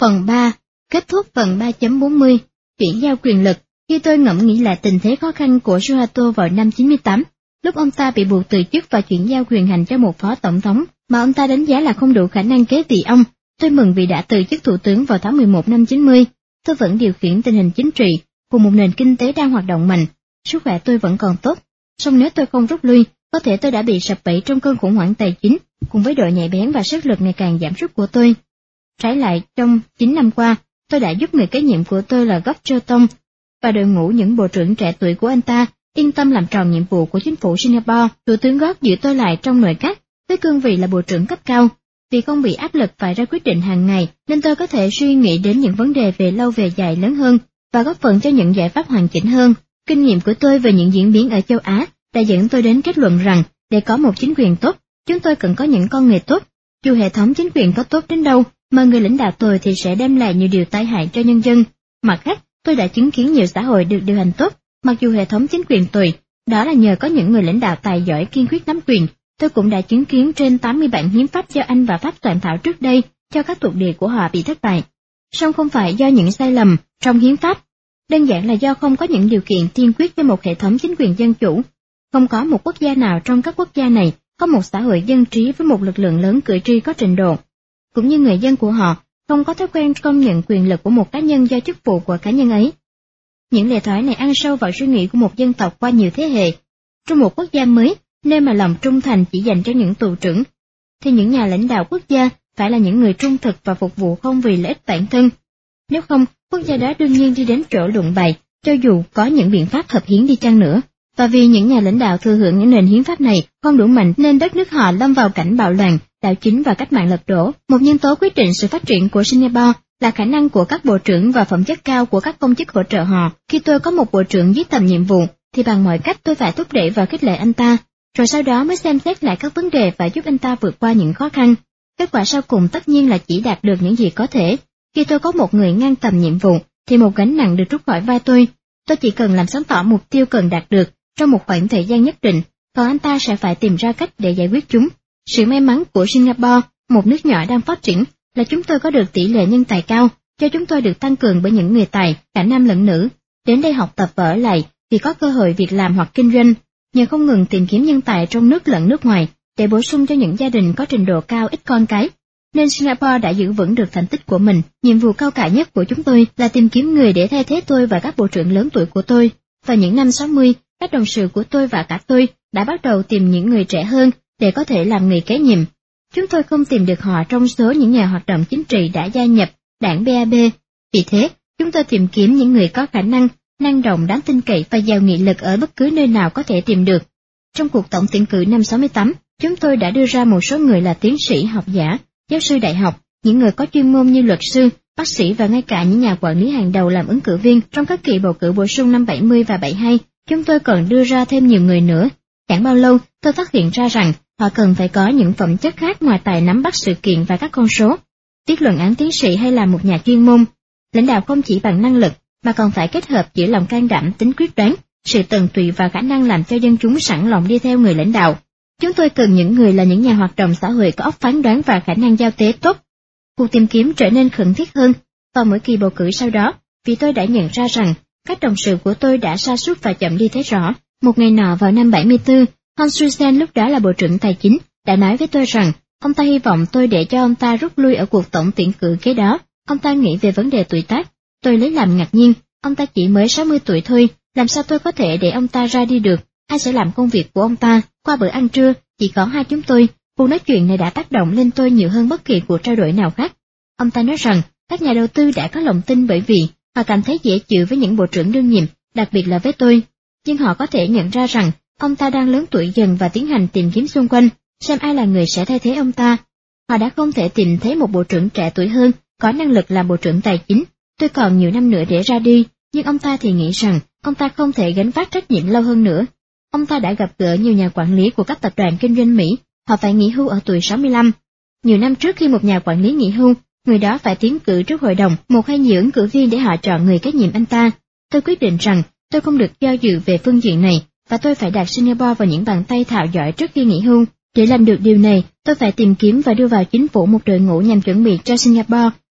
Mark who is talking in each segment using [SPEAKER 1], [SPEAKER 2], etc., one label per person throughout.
[SPEAKER 1] Phần 3. Kết thúc phần 3.40. Chuyển giao quyền lực. Khi tôi ngẫm nghĩ lại tình thế khó khăn của Suharto vào năm 98, lúc ông ta bị buộc từ chức và chuyển giao quyền hành cho một phó tổng thống mà ông ta đánh giá là không đủ khả năng kế vị ông, tôi mừng vì đã từ chức thủ tướng vào tháng 11 năm 90. Tôi vẫn điều khiển tình hình chính trị, cùng một nền kinh tế đang hoạt động mạnh. Sức khỏe tôi vẫn còn tốt. Song nếu tôi không rút lui, có thể tôi đã bị sập bẫy trong cơn khủng hoảng tài chính, cùng với độ nhạy bén và sức lực ngày càng giảm sút của tôi. Trái lại, trong 9 năm qua, tôi đã giúp người kế nhiệm của tôi là Goh Chok Tong và đội ngũ những bộ trưởng trẻ tuổi của anh ta yên tâm làm tròn nhiệm vụ của chính phủ Singapore. Thủ tướng Goh giữ tôi lại trong nội các với cương vị là bộ trưởng cấp cao. Vì không bị áp lực phải ra quyết định hàng ngày, nên tôi có thể suy nghĩ đến những vấn đề về lâu về dài lớn hơn và góp phần cho những giải pháp hoàn chỉnh hơn. Kinh nghiệm của tôi về những diễn biến ở châu Á đã dẫn tôi đến kết luận rằng để có một chính quyền tốt, chúng tôi cần có những con người tốt. Dù hệ thống chính quyền có tốt đến đâu, mà người lãnh đạo tồi thì sẽ đem lại nhiều điều tai hại cho nhân dân. Mặt khác, tôi đã chứng kiến nhiều xã hội được điều hành tốt, mặc dù hệ thống chính quyền tồi, đó là nhờ có những người lãnh đạo tài giỏi kiên quyết nắm quyền. Tôi cũng đã chứng kiến trên 80 bản hiến pháp do Anh và Pháp soạn thảo trước đây cho các thuộc địa của họ bị thất bại. Song không phải do những sai lầm trong hiến pháp, đơn giản là do không có những điều kiện tiên quyết cho một hệ thống chính quyền dân chủ. Không có một quốc gia nào trong các quốc gia này có một xã hội dân trí với một lực lượng lớn cử tri có trình độ, cũng như người dân của họ không có thói quen công nhận quyền lực của một cá nhân do chức vụ của cá nhân ấy. Những lề thoái này ăn sâu vào suy nghĩ của một dân tộc qua nhiều thế hệ. Trong một quốc gia mới, nơi mà lòng trung thành chỉ dành cho những tù trưởng, thì những nhà lãnh đạo quốc gia phải là những người trung thực và phục vụ không vì lợi ích bản thân. Nếu không, quốc gia đó đương nhiên đi đến chỗ lụng bại, cho dù có những biện pháp hợp hiến đi chăng nữa. Và vì những nhà lãnh đạo thừa hưởng những nền hiến pháp này không đủ mạnh nên đất nước họ lâm vào cảnh bạo loạn, đảo chính và cách mạng lật đổ. Một nhân tố quyết định sự phát triển của Singapore là khả năng của các bộ trưởng và phẩm chất cao của các công chức hỗ trợ họ. Khi tôi có một bộ trưởng dưới tầm nhiệm vụ, thì bằng mọi cách tôi phải thúc đẩy và khích lệ anh ta, rồi sau đó mới xem xét lại các vấn đề và giúp anh ta vượt qua những khó khăn. Kết quả sau cùng tất nhiên là chỉ đạt được những gì có thể. Khi tôi có một người ngang tầm nhiệm vụ, thì một gánh nặng được trút khỏi vai tôi. Tôi chỉ cần làm sáng tỏ mục tiêu cần đạt được trong một khoảng thời gian nhất định, còn anh ta sẽ phải tìm ra cách để giải quyết chúng. Sự may mắn của Singapore, một nước nhỏ đang phát triển, là chúng tôi có được tỷ lệ nhân tài cao, cho chúng tôi được tăng cường bởi những người tài, cả nam lẫn nữ, đến đây học tập và ở lại vì có cơ hội việc làm hoặc kinh doanh, nhờ không ngừng tìm kiếm nhân tài trong nước lẫn nước ngoài, để bổ sung cho những gia đình có trình độ cao ít con cái. Nên Singapore đã giữ vững được thành tích của mình. Nhiệm vụ cao cả nhất của chúng tôi là tìm kiếm người để thay thế tôi và các bộ trưởng lớn tuổi của tôi. Vào những năm 60, các đồng sự của tôi và cả tôi đã bắt đầu tìm những người trẻ hơn để có thể làm người kế nhiệm. Chúng tôi không tìm được họ trong số những nhà hoạt động chính trị đã gia nhập đảng BAB. Vì thế, chúng tôi tìm kiếm những người có khả năng, năng động, đáng tin cậy và giàu nghị lực ở bất cứ nơi nào có thể tìm được. Trong cuộc tổng tuyển cử năm 68, chúng tôi đã đưa ra một số người là tiến sĩ, học giả, giáo sư đại học, những người có chuyên môn như luật sư, bác sĩ và ngay cả những nhà quản lý hàng đầu làm ứng cử viên trong các kỳ bầu cử bổ sung năm 70 và 72. Chúng tôi còn đưa ra thêm nhiều người nữa. Chẳng bao lâu, tôi phát hiện ra rằng họ cần phải có những phẩm chất khác ngoài tài nắm bắt sự kiện và các con số, viết luận án tiến sĩ hay là một nhà chuyên môn. Lãnh đạo không chỉ bằng năng lực, mà còn phải kết hợp giữa lòng can đảm, tính quyết đoán, sự tận tụy và khả năng làm cho dân chúng sẵn lòng đi theo người lãnh đạo. Chúng tôi cần những người là những nhà hoạt động xã hội có óc phán đoán và khả năng giao tế tốt. Cuộc tìm kiếm trở nên khẩn thiết hơn vào mỗi kỳ bầu cử sau đó, vì tôi đã nhận ra rằng các đồng sự của tôi đã sa sút và chậm đi thấy rõ. Một ngày nọ vào năm 74, Hon Sui Sen lúc đó là Bộ trưởng Tài chính, đã nói với tôi rằng ông ta hy vọng tôi để cho ông ta rút lui ở cuộc tổng tuyển cử kế đó. Ông ta nghĩ về vấn đề tuổi tác. Tôi lấy làm ngạc nhiên, ông ta chỉ mới 60 tuổi thôi, làm sao tôi có thể để ông ta ra đi được? Ai sẽ làm công việc của ông ta? Qua bữa ăn trưa, chỉ có hai chúng tôi. Cuộc nói chuyện này đã tác động lên tôi nhiều hơn bất kỳ cuộc trao đổi nào khác. Ông ta nói rằng các nhà đầu tư đã có lòng tin bởi vì họ cảm thấy dễ chịu với những bộ trưởng đương nhiệm, đặc biệt là với tôi. Nhưng họ có thể nhận ra rằng ông ta đang lớn tuổi dần và tiến hành tìm kiếm xung quanh, xem ai là người sẽ thay thế ông ta. Họ đã không thể tìm thấy một bộ trưởng trẻ tuổi hơn, có năng lực làm bộ trưởng tài chính. Tôi còn nhiều năm nữa để ra đi, nhưng ông ta thì nghĩ rằng ông ta không thể gánh vác trách nhiệm lâu hơn nữa. Ông ta đã gặp gỡ nhiều nhà quản lý của các tập đoàn kinh doanh Mỹ, họ phải nghỉ hưu ở tuổi 65. Nhiều năm trước khi một nhà quản lý nghỉ hưu, người đó phải tiến cử trước hội đồng, một hay nhiều ứng cử viên để họ chọn người kế nhiệm anh ta. Tôi quyết định rằng tôi không được do dự về phương diện này, và tôi phải đặt Singapore vào những bàn tay thạo giỏi trước khi nghỉ hưu. Để làm được điều này, tôi phải tìm kiếm và đưa vào chính phủ một đội ngũ nhằm chuẩn bị cho Singapore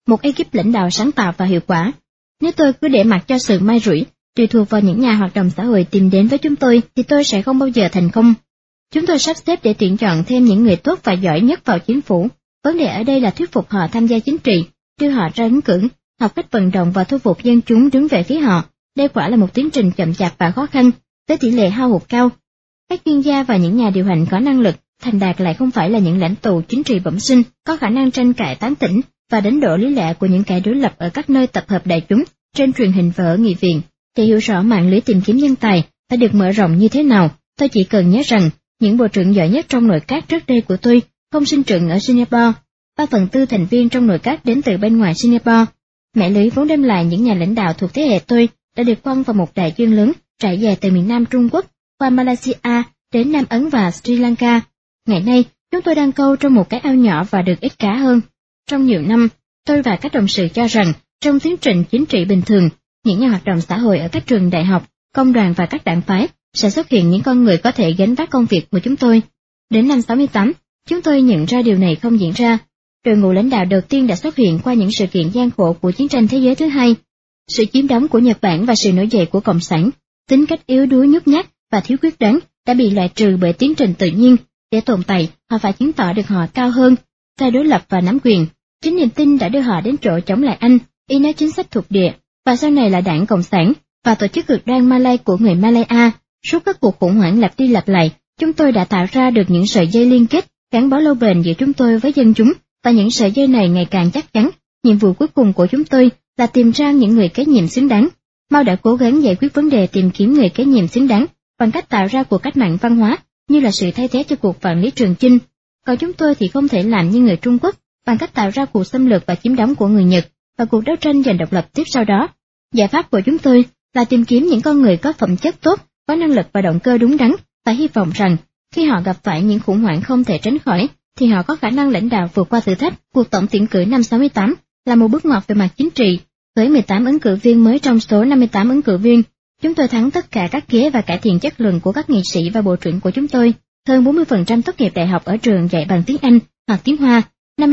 [SPEAKER 1] một ekip lãnh đạo sáng tạo và hiệu quả. Nếu tôi cứ để mặc cho sự may rủi, tùy thuộc vào những nhà hoạt động xã hội tìm đến với chúng tôi, thì tôi sẽ không bao giờ thành công. Chúng tôi sắp xếp để tuyển chọn thêm những người tốt và giỏi nhất vào chính phủ. Vấn đề ở đây là thuyết phục họ tham gia chính trị, đưa họ ra ứng cử, học cách vận động và thu phục dân chúng đứng về phía họ. Đây quả là một tiến trình chậm chạp và khó khăn, với tỷ lệ hao hụt cao. Các chuyên gia và những nhà điều hành có năng lực, thành đạt lại không phải là những lãnh tụ chính trị bẩm sinh, có khả năng tranh cãi tán tỉnh và đánh đổ lý lẽ của những kẻ đối lập ở các nơi tập hợp đại chúng, trên truyền hình và ở nghị viện. Để hiểu rõ mạng lưới tìm kiếm nhân tài đã được mở rộng như thế nào, tôi chỉ cần nhớ rằng những bộ trưởng giỏi nhất trong nội các trước đây của tôi không sinh trưởng ở Singapore. 3/4 thành viên trong nội các đến từ bên ngoài Singapore. Mẻ lưới vốn đem lại những nhà lãnh đạo thuộc thế hệ tôi đã được quăng vào một đại dương lớn trải dài từ miền Nam Trung Quốc qua Malaysia đến Nam Ấn và Sri Lanka. Ngày nay, chúng tôi đang câu trong một cái ao nhỏ và được ít cá hơn. Trong nhiều năm, tôi và các đồng sự cho rằng trong tiến trình chính trị bình thường, những nhà hoạt động xã hội ở các trường đại học, công đoàn và các đảng phái sẽ xuất hiện những con người có thể gánh vác công việc của chúng tôi. Đến năm 68, chúng tôi nhận ra điều này không diễn ra. Đội ngũ lãnh đạo đầu tiên đã xuất hiện qua những sự kiện gian khổ của chiến tranh thế giới thứ hai. Sự chiếm đóng của Nhật Bản và sự nổi dậy của Cộng sản, tính cách yếu đuối nhút nhát và thiếu quyết đoán đã bị loại trừ bởi tiến trình tự nhiên. Để tồn tại, họ phải chứng tỏ được họ cao hơn, phe đối lập và nắm quyền. Chính niềm tin đã đưa họ đến chỗ chống lại Anh, y nói chính sách thuộc địa, và sau này là Đảng Cộng sản và tổ chức cực đoan Malay của người Malaya. Suốt các cuộc khủng hoảng lặp đi lặp lại, chúng tôi đã tạo ra được những sợi dây liên kết gắn bó lâu bền giữa chúng tôi với dân chúng, và những sợi dây này ngày càng chắc chắn. Nhiệm vụ cuối cùng của chúng tôi là tìm ra những người kế nhiệm xứng đáng. Mao đã cố gắng giải quyết vấn đề tìm kiếm người kế nhiệm xứng đáng bằng cách tạo ra cuộc cách mạng văn hóa, như là sự thay thế cho cuộc vạn lý trường chinh. Còn chúng tôi thì không thể làm như người Trung Quốc bằng cách tạo ra cuộc xâm lược và chiếm đóng của người Nhật và cuộc đấu tranh giành độc lập tiếp sau đó. Giải pháp của chúng tôi là tìm kiếm những con người có phẩm chất tốt, có năng lực và động cơ đúng đắn, và hy vọng rằng khi họ gặp phải những khủng hoảng không thể tránh khỏi, thì họ có khả năng lãnh đạo vượt qua thử thách. Cuộc tổng tuyển cử năm 68 là một bước ngoặt về mặt chính trị, với 18 ứng cử viên mới trong số 58 ứng cử viên. Chúng tôi thắng tất cả các ghế và cải thiện chất lượng của các nghị sĩ và bộ trưởng của chúng tôi. Hơn 40% tốt nghiệp đại học ở trường dạy bằng tiếng Anh hoặc tiếng Hoa,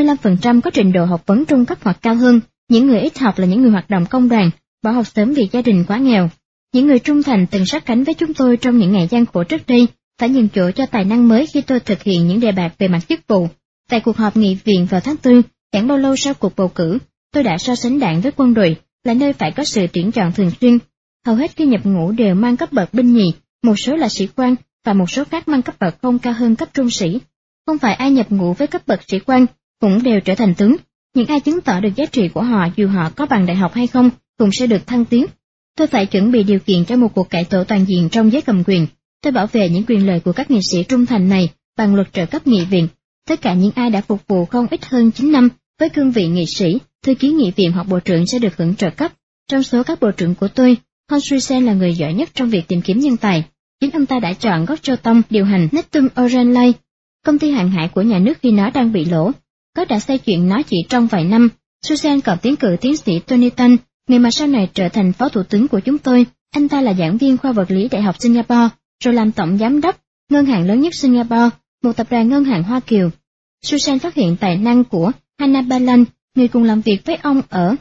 [SPEAKER 1] 55% có trình độ học vấn trung cấp hoặc cao hơn. Những người ít học là những người hoạt động công đoàn, bỏ học sớm vì gia đình quá nghèo. Những người trung thành từng sát cánh với chúng tôi trong những ngày gian khổ trước đây, phải nhường chỗ cho tài năng mới khi tôi thực hiện những đề bạt về mặt chức vụ. Tại cuộc họp nghị viện vào tháng 4, chẳng bao lâu sau cuộc bầu cử, tôi đã so sánh đảng với quân đội, là nơi phải có sự tuyển chọn thường xuyên. Hầu hết khi nhập ngũ đều mang cấp bậc binh nhì, một số là sĩ quan và một số khác mang cấp bậc không cao hơn cấp trung sĩ. Không phải ai nhập ngũ với cấp bậc sĩ quan cũng đều trở thành tướng. Những ai chứng tỏ được giá trị của họ dù họ có bằng đại học hay không cũng sẽ được thăng tiến. Tôi phải chuẩn bị điều kiện cho một cuộc cải tổ toàn diện trong giới cầm quyền. Tôi bảo vệ những quyền lợi của các nghị sĩ trung thành này bằng luật trợ cấp nghị viện. Tất cả những ai đã phục vụ không ít hơn 9 năm với cương vị nghị sĩ, thư ký nghị viện hoặc bộ trưởng sẽ được hưởng trợ cấp. Trong số các bộ trưởng của tôi, Hon Sui Sen là người giỏi nhất trong việc tìm kiếm nhân tài. Chính ông ta đã chọn Gok Cho Tong điều hành Neptune Ocean Line, công ty hàng hải của nhà nước khi nó đang bị lỗ. Gok đã xây chuyện nó chỉ trong vài năm. Sui Sen còn tiến cử tiến sĩ Tony Tan, người mà sau này trở thành phó thủ tướng của chúng tôi. Anh ta là giảng viên khoa vật lý Đại học Singapore, rồi làm tổng giám đốc ngân hàng lớn nhất Singapore, một tập đoàn ngân hàng Hoa Kiều. Sui Sen phát hiện tài năng của Hannah Balan, người cùng làm việc với ông ở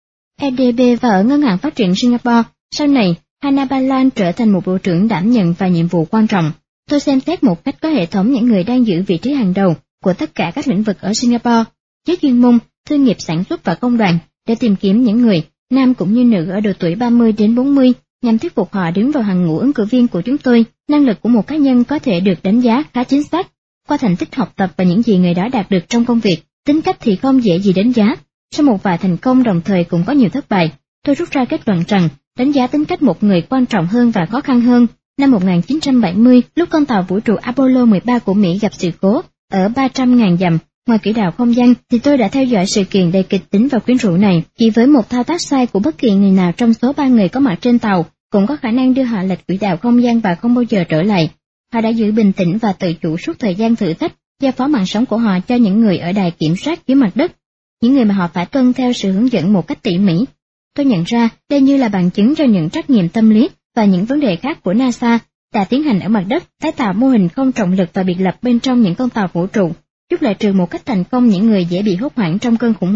[SPEAKER 1] EDB và ở Ngân hàng Phát triển Singapore. Sau này, Hannah Balan trở thành một bộ trưởng đảm nhận vài nhiệm vụ quan trọng. Tôi xem xét một cách có hệ thống những người đang giữ vị trí hàng đầu của tất cả các lĩnh vực ở Singapore, giới chuyên môn, thương nghiệp sản xuất và công đoàn, để tìm kiếm những người, nam cũng như nữ ở độ tuổi 30 đến 40, nhằm thuyết phục họ đứng vào hàng ngũ ứng cử viên của chúng tôi. Năng lực của một cá nhân có thể được đánh giá khá chính xác qua thành tích học tập và những gì người đó đạt được trong công việc. Tính cách thì không dễ gì đánh giá. Sau một vài thành công đồng thời cũng có nhiều thất bại, tôi rút ra kết luận rằng đánh giá tính cách một người quan trọng hơn và khó khăn hơn. Năm 1970, lúc con tàu vũ trụ Apollo 13 của Mỹ gặp sự cố ở 300.000 dặm ngoài quỹ đạo không gian, thì tôi đã theo dõi sự kiện đầy kịch tính và quyến rũ này. Chỉ với một thao tác sai của bất kỳ người nào trong số 3 người có mặt trên tàu cũng có khả năng đưa họ lệch quỹ đạo không gian và không bao giờ trở lại. Họ đã giữ bình tĩnh và tự chủ suốt thời gian thử thách, giao phó mạng sống của họ cho những người ở đài kiểm soát dưới mặt đất, những người mà họ phải tuân theo sự hướng dẫn một cách tỉ mỉ. Tôi nhận ra đây như là bằng chứng cho những trắc nghiệm tâm lý và những vấn đề khác của NASA đã tiến hành ở mặt đất, tái tạo mô hình không trọng lực và biệt lập bên trong những con tàu vũ trụ, giúp loại trừ một cách thành công những người dễ bị hốt hoảng trong cơn khủng hoảng.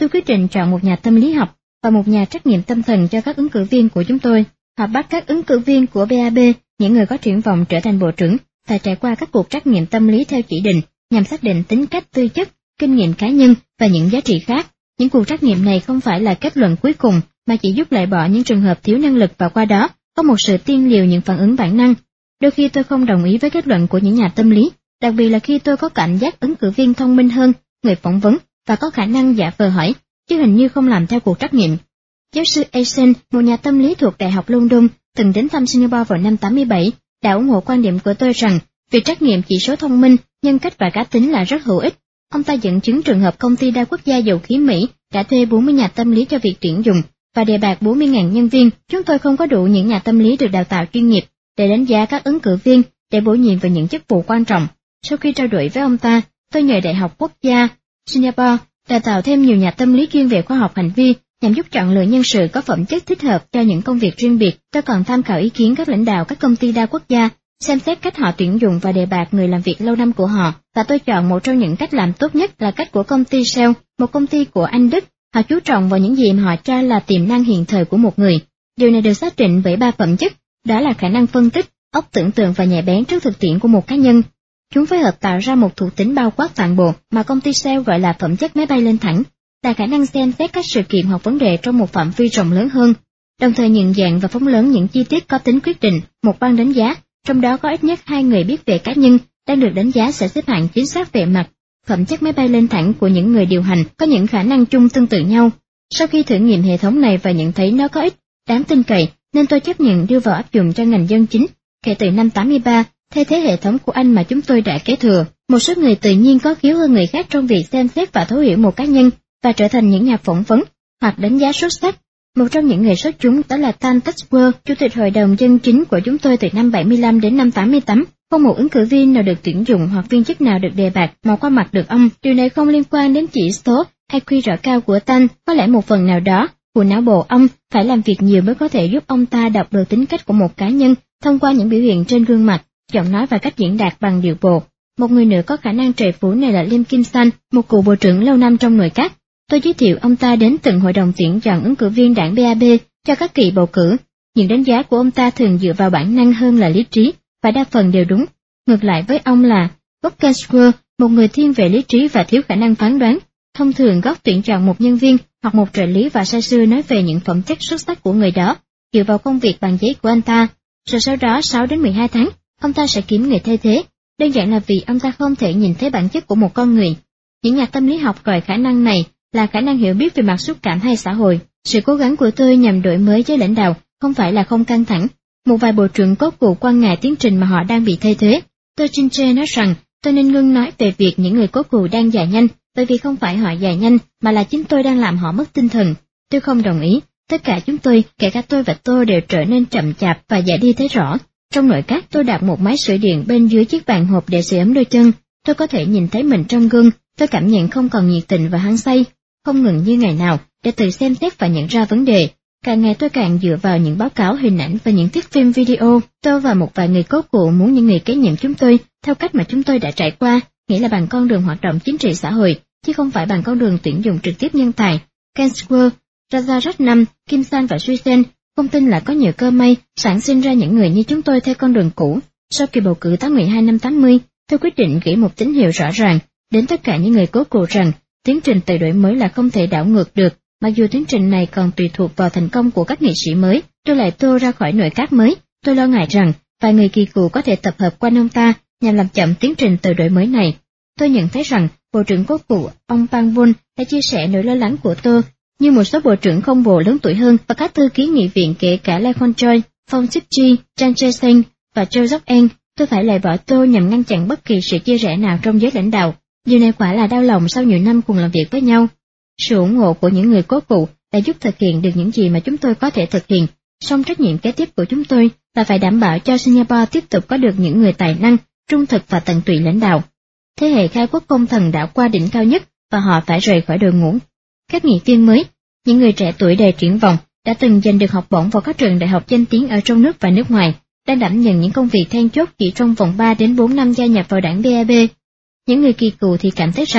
[SPEAKER 1] tôi quyết định chọn một nhà tâm lý học và một nhà trắc nghiệm tâm thần cho các ứng cử viên của chúng tôi. Họ bắt các ứng cử viên của BAB, những người có triển vọng trở thành bộ trưởng, phải trải qua các cuộc trắc nghiệm tâm lý theo chỉ định nhằm xác định tính cách, tư chất, kinh nghiệm cá nhân và những giá trị khác. Những cuộc trắc nghiệm này không phải là kết luận cuối cùng mà chỉ giúp loại bỏ những trường hợp thiếu năng lực và qua đó có một sự tiên liệu những phản ứng bản năng. Đôi khi tôi không đồng ý với kết luận của những nhà tâm lý, đặc biệt là khi tôi có cảm giác ứng cử viên thông minh hơn người phỏng vấn và có khả năng giả vờ hỏi, chứ hình như không làm theo cuộc trắc nghiệm. Giáo sư Eisen, một nhà tâm lý thuộc Đại học London, từng đến thăm Singapore vào năm 87, đã ủng hộ quan điểm của tôi rằng việc trắc nghiệm chỉ số thông minh, nhân cách và cá tính là rất hữu ích. Ông ta dẫn chứng trường hợp công ty đa quốc gia dầu khí Mỹ đã thuê 40 nhà tâm lý cho việc tuyển dụng và đề bạt 40.000 nhân viên. Chúng tôi không có đủ những nhà tâm lý được đào tạo chuyên nghiệp để đánh giá các ứng cử viên để bổ nhiệm vào những chức vụ quan trọng. Sau khi trao đổi với ông ta, tôi nhờ Đại học Quốc gia Singapore đào tạo thêm nhiều nhà tâm lý chuyên về khoa học hành vi nhằm giúp chọn lựa nhân sự có phẩm chất thích hợp cho những công việc riêng biệt. Tôi còn tham khảo ý kiến các lãnh đạo các công ty đa quốc gia, xem xét cách họ tuyển dụng và đề bạt người làm việc lâu năm của họ, và tôi chọn một trong những cách làm tốt nhất là cách của công ty Shell, một công ty của Anh Đức. Họ chú trọng vào những gì mà họ cho là tiềm năng hiện thời của một người. Điều này được xác định bởi 3 phẩm chất, đó là khả năng phân tích, óc tưởng tượng và nhạy bén trước thực tiễn của một cá nhân. Chúng phối hợp tạo ra một thuộc tính bao quát toàn bộ mà công ty Shell gọi là phẩm chất máy bay lên thẳng, là khả năng xem xét các sự kiện hoặc vấn đề trong một phạm vi rộng lớn hơn, đồng thời nhận dạng và phóng lớn những chi tiết có tính quyết định. Một ban đánh giá, trong đó có ít nhất 2 người biết về cá nhân, đang được đánh giá sẽ xếp hạng chính xác về mặt phẩm chất máy bay lên thẳng của những người điều hành có những khả năng chung tương tự nhau. Sau khi thử nghiệm hệ thống này và nhận thấy nó có ích, đáng tin cậy, nên tôi chấp nhận đưa vào áp dụng cho ngành dân chính. Kể từ năm 83, thay thế hệ thống của Anh mà chúng tôi đã kế thừa, một số người tự nhiên có khiếu hơn người khác trong việc xem xét và thấu hiểu một cá nhân và trở thành những nhà phỏng vấn hoặc đánh giá xuất sắc. Một trong những người xuất chúng đó là Tan Texwer, chủ tịch hội đồng dân chính của chúng tôi từ năm 75 đến năm 88. Không một ứng cử viên nào được tuyển dụng hoặc viên chức nào được đề bạt mà qua mặt được ông. Điều này không liên quan đến chỉ số IQ rõ cao của Tan, có lẽ một phần nào đó của não bộ ông phải làm việc nhiều mới có thể giúp ông ta đọc được tính cách của một cá nhân thông qua những biểu hiện trên gương mặt, giọng nói và cách diễn đạt bằng điệu bộ. Một người nữa có khả năng trời phú này là Lim Kim San, một cựu bộ trưởng lâu năm trong nội các. Tôi giới thiệu ông ta đến từng hội đồng tuyển chọn ứng cử viên đảng BAB cho các kỳ bầu cử. Những đánh giá của ông ta thường dựa vào bản năng hơn là lý trí, và đa phần đều đúng. Ngược lại với ông là Bob Ganswer, một người thiên về lý trí và thiếu khả năng phán đoán. Thông thường góc tuyển chọn một nhân viên hoặc một trợ lý và say sưa nói về những phẩm chất xuất sắc của người đó, dựa vào công việc bằng giấy của anh ta. Rồi sau đó 6 đến 12 tháng, ông ta sẽ kiếm người thay thế. Đơn giản là vì ông ta không thể nhìn thấy bản chất của một con người. Những nhà tâm lý học gọi khả năng này là khả năng hiểu biết về mặt xúc cảm hay xã hội. Sự cố gắng của tôi nhằm đổi mới giới lãnh đạo không phải là không căng thẳng. Một vài bộ trưởng cốt cụ quan ngại tiến trình mà họ đang bị thay thế. Tôi Chinche nói rằng tôi nên ngưng nói về việc những người cốt cụ đang già nhanh, bởi vì không phải họ già nhanh mà là chính tôi đang làm họ mất tinh thần. Tôi không đồng ý. Tất cả chúng tôi, kể cả tôi và tôi, đều trở nên chậm chạp và già đi thấy rõ. Trong nội các, tôi đặt một máy sưởi điện bên dưới chiếc bàn hộp để sưởi ấm đôi chân. Tôi có thể nhìn thấy mình trong gương. Tôi cảm nhận không còn nhiệt tình và hăng say, không ngừng như ngày nào, để tự xem xét và nhận ra vấn đề. Càng ngày tôi càng dựa vào những báo cáo hình ảnh và những thuyết phim video. Tôi và một vài người cốt cụ muốn những người kế nhiệm chúng tôi theo cách mà chúng tôi đã trải qua, nghĩa là bằng con đường hoạt động chính trị xã hội, chứ không phải bằng con đường tuyển dụng trực tiếp nhân tài. Ganswer, Rajaratnam, Kim San và Suisen không tin là có nhiều cơ may sản sinh ra những người như chúng tôi theo con đường cũ. Sau kỳ bầu cử tháng 12 năm 80, tôi quyết định gửi một tín hiệu rõ ràng đến tất cả những người cốt cụ rằng tiến trình tự đổi mới là không thể đảo ngược được. Mặc dù tiến trình này còn tùy thuộc vào thành công của các nghị sĩ mới, tôi lại tô ra khỏi nội các mới. Tôi lo ngại rằng vài người kỳ cựu có thể tập hợp quanh ông ta nhằm làm chậm tiến trình tự đổi mới này. Tôi nhận thấy rằng bộ trưởng cốt cụ ông Pang Vun đã chia sẻ nỗi lo lắng của tôi, như một số bộ trưởng không bộ lớn tuổi hơn và các thư ký nghị viện kể cả Lai Khon Choi, Phong Sip Chi, Chan Che Seng và Châu Dốc En. Tôi phải loại bỏ tôi nhằm ngăn chặn bất kỳ sự chia rẽ nào trong giới lãnh đạo. Điều này quả là đau lòng sau nhiều năm cùng làm việc với nhau. Sự ủng hộ của những người cốt cụ đã giúp thực hiện được những gì mà chúng tôi có thể thực hiện. Song trách nhiệm kế tiếp của chúng tôi là phải đảm bảo cho Singapore tiếp tục có được những người tài năng, trung thực và tận tụy lãnh đạo. Thế hệ khai quốc công thần đã qua đỉnh cao nhất và họ phải rời khỏi đội ngũ. Các nghị viên mới, những người trẻ tuổi đầy triển vọng, đã từng giành được học bổng vào các trường đại học danh tiếng ở trong nước và nước ngoài, đang đảm nhận những công việc then chốt chỉ trong vòng 3 đến 4 năm gia nhập vào đảng BAB. Những người kỳ cựu thì cảm thấy rằng họ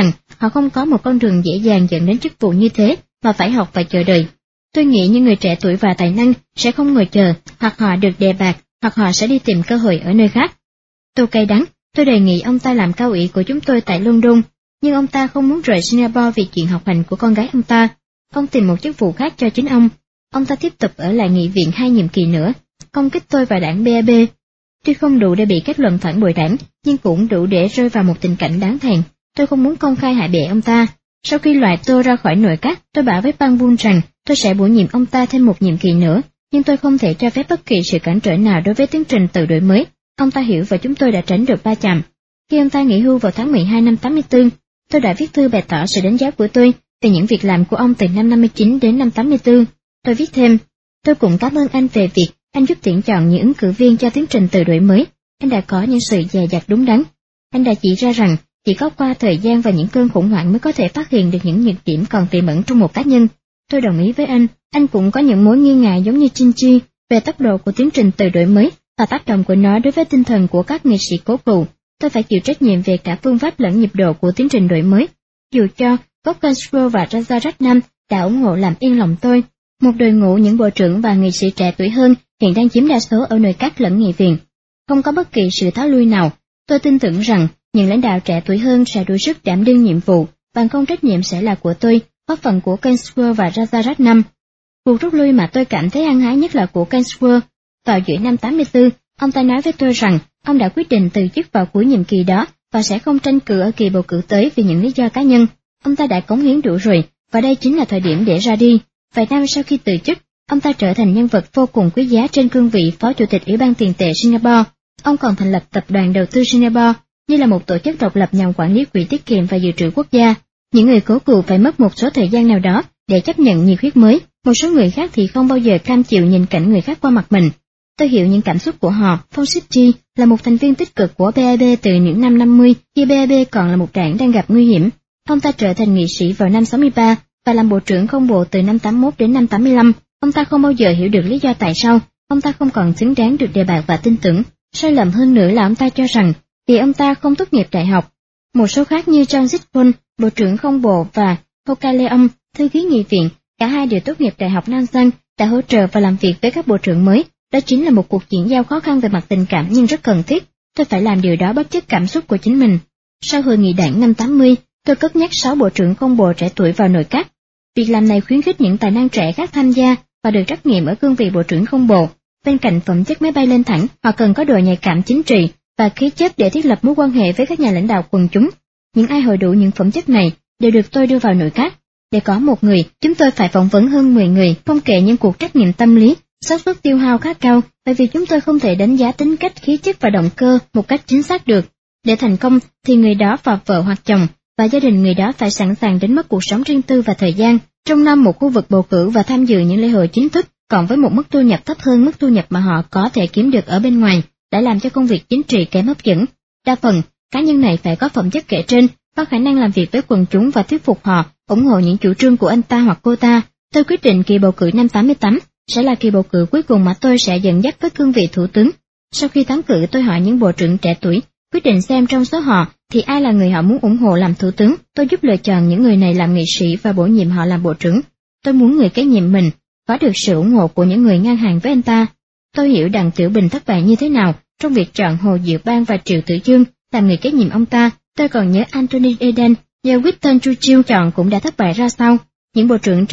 [SPEAKER 1] họ không có một con đường dễ dàng dẫn đến chức vụ như thế mà phải học và chờ đợi. Tôi nghĩ những người trẻ tuổi và tài năng sẽ không ngồi chờ, hoặc họ được đề bạt, hoặc họ sẽ đi tìm cơ hội ở nơi khác. Tôi cay đắng, tôi đề nghị ông ta làm cao ủy của chúng tôi tại London, nhưng ông ta không muốn rời Singapore vì chuyện học hành của con gái ông ta. Ông tìm một chức vụ khác cho chính ông. Ông ta tiếp tục ở lại nghị viện 2 nhiệm kỳ nữa, công kích tôi và đảng BAB. Tuy không đủ để bị kết luận phản bội đảng, nhưng cũng đủ để rơi vào một tình cảnh đáng thèm. Tôi không muốn công khai hại bệ ông ta. Sau khi loại tôi ra khỏi nội các, tôi bảo với Ban Bun rằng tôi sẽ bổ nhiệm ông ta thêm một nhiệm kỳ nữa, nhưng tôi không thể cho phép bất kỳ sự cản trở nào đối với tiến trình tự đổi mới. Ông ta hiểu và chúng tôi đã tránh được va chạm. Khi ông ta nghỉ hưu vào tháng 12 năm 84, tôi đã viết thư bày tỏ sự đánh giá của tôi về những việc làm của ông từ năm 59 đến năm 84. Tôi viết thêm, tôi cũng cảm ơn anh về việc anh giúp tuyển chọn những ứng cử viên cho tiến trình tự đổi mới. Anh đã có những sự dè dặt đúng đắn. Anh đã chỉ ra rằng chỉ có qua thời gian và những cơn khủng hoảng mới có thể phát hiện được những nhược điểm còn tiềm ẩn trong một cá nhân. Tôi đồng ý với anh. Anh cũng có những mối nghi ngại giống như Chinchi về tốc độ của tiến trình tự đổi mới và tác động của nó đối với tinh thần của các nghệ sĩ cố cụ. Tôi phải chịu trách nhiệm về cả phương pháp lẫn nhịp độ của tiến trình đổi mới. Dù cho Gokenswar và Rajaratnam đã ủng hộ làm yên lòng tôi, một đội ngũ những bộ trưởng và nghệ sĩ trẻ tuổi hơn hiện đang chiếm đa số ở nội các lẫn nghị viện. Không có bất kỳ sự tháo lui nào. Tôi tin tưởng rằng những lãnh đạo trẻ tuổi hơn sẽ đủ sức đảm đương nhiệm vụ, bằng không trách nhiệm sẽ là của tôi, góp phần của Gokenswar và Rajaratnam. Cuộc rút lui mà tôi cảm thấy hăng hái nhất là của Gokenswar. Vào giữa năm 84, ông ta nói với tôi rằng ông đã quyết định từ chức vào cuối nhiệm kỳ đó và sẽ không tranh cử ở kỳ bầu cử tới vì những lý do cá nhân. Ông ta đã cống hiến đủ rồi, và đây chính là thời điểm để ra đi. Vài năm sau khi từ chức, ông ta trở thành nhân vật vô cùng quý giá trên cương vị Phó Chủ tịch Ủy ban Tiền tệ Singapore. Ông còn thành lập Tập đoàn Đầu tư Singapore, như là một tổ chức độc lập nhằm quản lý quỹ tiết kiệm và dự trữ quốc gia. Những người cố cựu phải mất một số thời gian nào đó để chấp nhận nhiệt huyết mới, một số người khác thì không bao giờ cam chịu nhìn cảnh người khác qua mặt mình. Tôi hiểu những cảm xúc của họ. Phong Sitchi là một thành viên tích cực của BAB từ những năm 50, khi BAB còn là một đảng đang gặp nguy hiểm. Ông ta trở thành nghị sĩ vào năm 63 và làm bộ trưởng không bộ từ năm 81 đến năm 85. Ông ta không bao giờ hiểu được lý do tại sao ông ta không còn xứng đáng được đề bạt và tin tưởng. Sai lầm hơn nữa là ông ta cho rằng vì ông ta không tốt nghiệp đại học. Một số khác như John Zitpon, bộ trưởng không bộ, và Hokaleong, thư ký nghị viện, cả hai đều tốt nghiệp đại học Nanjing, đã hỗ trợ và làm việc với các bộ trưởng mới. Đó chính là một cuộc chuyển giao khó khăn về mặt tình cảm nhưng rất cần thiết. Tôi phải làm điều đó bất chấp cảm xúc của chính mình. Sau hội nghị đảng năm 80, tôi cất nhắc 6 bộ trưởng không bộ trẻ tuổi vào nội các. Việc làm này khuyến khích những tài năng trẻ khác tham gia và được trắc nghiệm ở cương vị bộ trưởng không bộ. Bên cạnh phẩm chất máy bay lên thẳng, họ cần có độ nhạy cảm chính trị và khí chất để thiết lập mối quan hệ với các nhà lãnh đạo quần chúng. Những ai hội đủ những phẩm chất này đều được tôi đưa vào nội các. Để có một người, chúng tôi phải phỏng vấn hơn 10 người, không kể những cuộc trắc nghiệm tâm lý, xác suất tiêu hao khá cao, bởi vì chúng tôi không thể đánh giá tính cách, khí chất và động cơ một cách chính xác được. Để thành công thì người đó và vợ hoặc chồng và gia đình người đó phải sẵn sàng đánh mất cuộc sống riêng tư và thời gian trong năm một khu vực bầu cử và tham dự những lễ hội chính thức, còn với một mức thu nhập thấp hơn mức thu nhập mà họ có thể kiếm được ở bên ngoài, đã làm cho công việc chính trị kém hấp dẫn. Đa phần, cá nhân này phải có phẩm chất kể trên, có khả năng làm việc với quần chúng và thuyết phục họ ủng hộ những chủ trương của anh ta hoặc cô ta. Tôi quyết định kỳ bầu cử năm 88 sẽ là kỳ bầu cử cuối cùng mà tôi sẽ dẫn dắt với cương vị thủ tướng. Sau khi thắng cử, tôi hỏi những bộ trưởng trẻ tuổi, quyết định xem trong số họ thì ai là người họ muốn ủng hộ làm thủ tướng. Tôi giúp lựa chọn những người này làm nghị sĩ và bổ nhiệm họ làm bộ trưởng. Tôi muốn người kế nhiệm mình có được sự ủng hộ của những người ngang hàng với anh ta. Tôi hiểu Đặng Tiểu Bình thất bại như thế nào trong việc chọn Hồ Diệu Bang và Triệu Tử Dương làm người kế nhiệm ông ta. Tôi còn nhớ Anthony Eden do Winston Churchill chọn cũng đã thất bại ra sao. Những bộ trưởng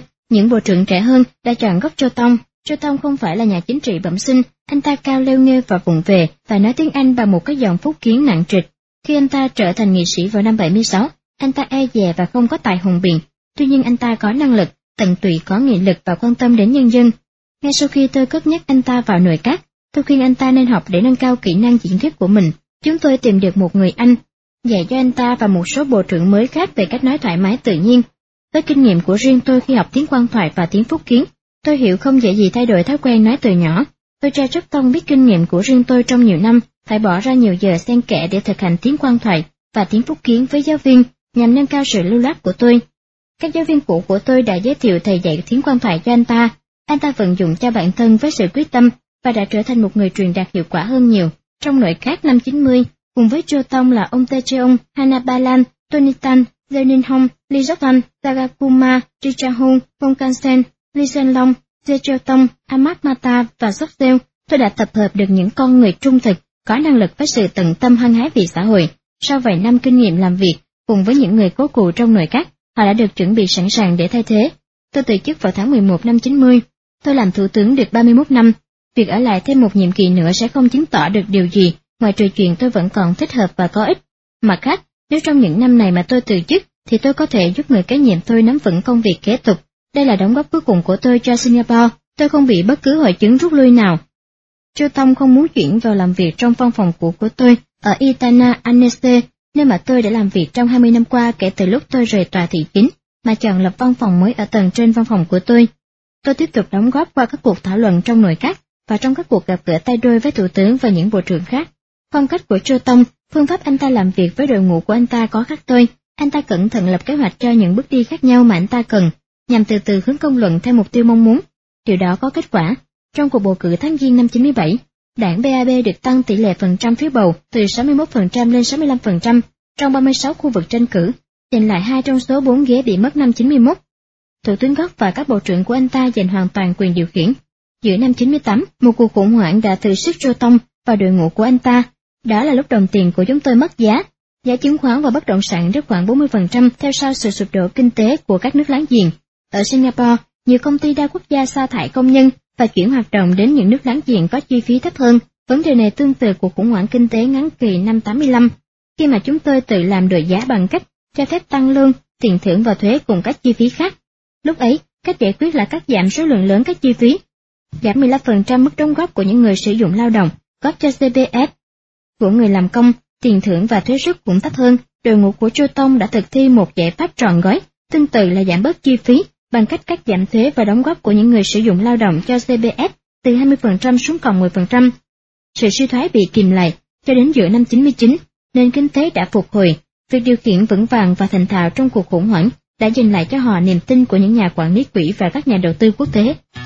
[SPEAKER 1] trẻ hơn đã chọn gốc Châu Tông. Châu Tông không phải là nhà chính trị bẩm sinh, anh ta cao lêu nghêu và vụng về và nói tiếng Anh bằng một cái giọng phúc kiến nặng trịch. Khi anh ta trở thành nghị sĩ vào năm 76, anh ta e dè và không có tài hùng biện. Tuy nhiên anh ta có năng lực, tận tụy, có nghị lực và quan tâm đến nhân dân. Ngay sau khi tôi cất nhắc anh ta vào nội các, tôi khuyên anh ta nên học để nâng cao kỹ năng diễn thuyết của mình. Chúng tôi tìm được một người Anh, dạy cho anh ta và một số bộ trưởng mới khác về cách nói thoải mái tự nhiên. Với kinh nghiệm của riêng tôi khi học tiếng quan thoại và tiếng phúc kiến, tôi hiểu không dễ gì thay đổi thói quen nói từ nhỏ. Tôi tra rất tông biết kinh nghiệm của riêng tôi trong nhiều năm, phải bỏ ra nhiều giờ xen kẽ để thực hành tiếng quan thoại và tiếng phúc kiến với giáo viên nhằm nâng cao sự lưu loát của tôi. Các giáo viên cũ của tôi đã giới thiệu thầy dạy tiếng quan thoại cho anh ta. Anh ta vận dụng cho bản thân với sự quyết tâm và đã trở thành một người truyền đạt hiệu quả hơn nhiều. Trong nội các năm 90, cùng với Châu Tông là ông Tae Cheong, Hana Balan, Tony Tan, Leninhong, Lee Jok-an, Tagakuma, Ji Cha-hun, Wong Kan-sen, Lee Hsien-long, Ye Cheo-tong, Ahmad Mata và Sok-seo, tôi đã tập hợp được những con người trung thực, có năng lực với sự tận tâm hăng hái vì xã hội. Sau vài năm kinh nghiệm làm việc, cùng với những người cố cụ trong nội các, họ đã được chuẩn bị sẵn sàng để thay thế. Tôi từ chức vào tháng 11 năm 90. Tôi làm thủ tướng được 31 năm. Việc ở lại thêm một nhiệm kỳ nữa sẽ không chứng tỏ được điều gì, ngoài trừ chuyện tôi vẫn còn thích hợp và có ích. Mặt khác, nếu trong những năm này mà tôi từ chức, thì tôi có thể giúp người kế nhiệm tôi nắm vững công việc kế tục. Đây là đóng góp cuối cùng của tôi cho Singapore. Tôi không bị bất cứ hội chứng rút lui nào. Chu Tông không muốn chuyển vào làm việc trong văn phòng cũ của tôi ở Itana Annexe, nơi mà tôi đã làm việc trong 20 năm qua kể từ lúc tôi rời tòa thị chính, mà chọn lập văn phòng mới ở tầng trên văn phòng của tôi. Tôi tiếp tục đóng góp qua các cuộc thảo luận trong nội các và trong các cuộc gặp gỡ tay đôi với thủ tướng và những bộ trưởng khác. Phong cách của Chu Tông, phương pháp anh ta làm việc với đội ngũ của anh ta có khác tôi. Anh ta cẩn thận lập kế hoạch cho những bước đi khác nhau mà anh ta cần, nhằm từ từ hướng công luận theo mục tiêu mong muốn. Điều đó có kết quả. Trong cuộc bầu cử tháng Giêng năm 97, đảng BAB được tăng tỷ lệ phần trăm phiếu bầu từ 61% lên 65% trong 36 khu vực tranh cử, giành lại 2 trong số 4 ghế bị mất năm 91. Thủ tướng Góc và các bộ trưởng của anh ta giành hoàn toàn quyền điều khiển. Giữa năm 98, một cuộc khủng hoảng đã từ sức Chu Tông và đội ngũ của anh ta. Đó là lúc đồng tiền của chúng tôi mất giá. Giá chứng khoán và bất động sản rớt khoảng 40% theo sau sự sụp đổ kinh tế của các nước láng giềng. Ở Singapore, nhiều công ty đa quốc gia sa thải công nhân và chuyển hoạt động đến những nước láng giềng có chi phí thấp hơn. Vấn đề này tương tự cuộc khủng hoảng kinh tế ngắn kỳ năm 85, khi mà chúng tôi tự làm đội giá bằng cách cho phép tăng lương, tiền thưởng và thuế cùng các chi phí khác. Lúc ấy, cách giải quyết là cắt giảm số lượng lớn các chi phí. Giảm 15% mức đóng góp của những người sử dụng lao động, góp cho CPF của người làm công, tiền thưởng và thuế suất cũng thấp hơn. Đội ngũ của Chu Tông đã thực thi một giải pháp trọn gói, tương tự là giảm bớt chi phí bằng cách cắt giảm thuế và đóng góp của những người sử dụng lao động cho CPF từ 20% xuống còn 10%. Sự suy thoái bị kìm lại cho đến giữa năm 99, nền kinh tế đã phục hồi. Việc điều khiển vững vàng và thành thạo trong cuộc khủng hoảng đã giành lại cho họ niềm tin của những nhà quản lý quỹ và các nhà đầu tư quốc tế.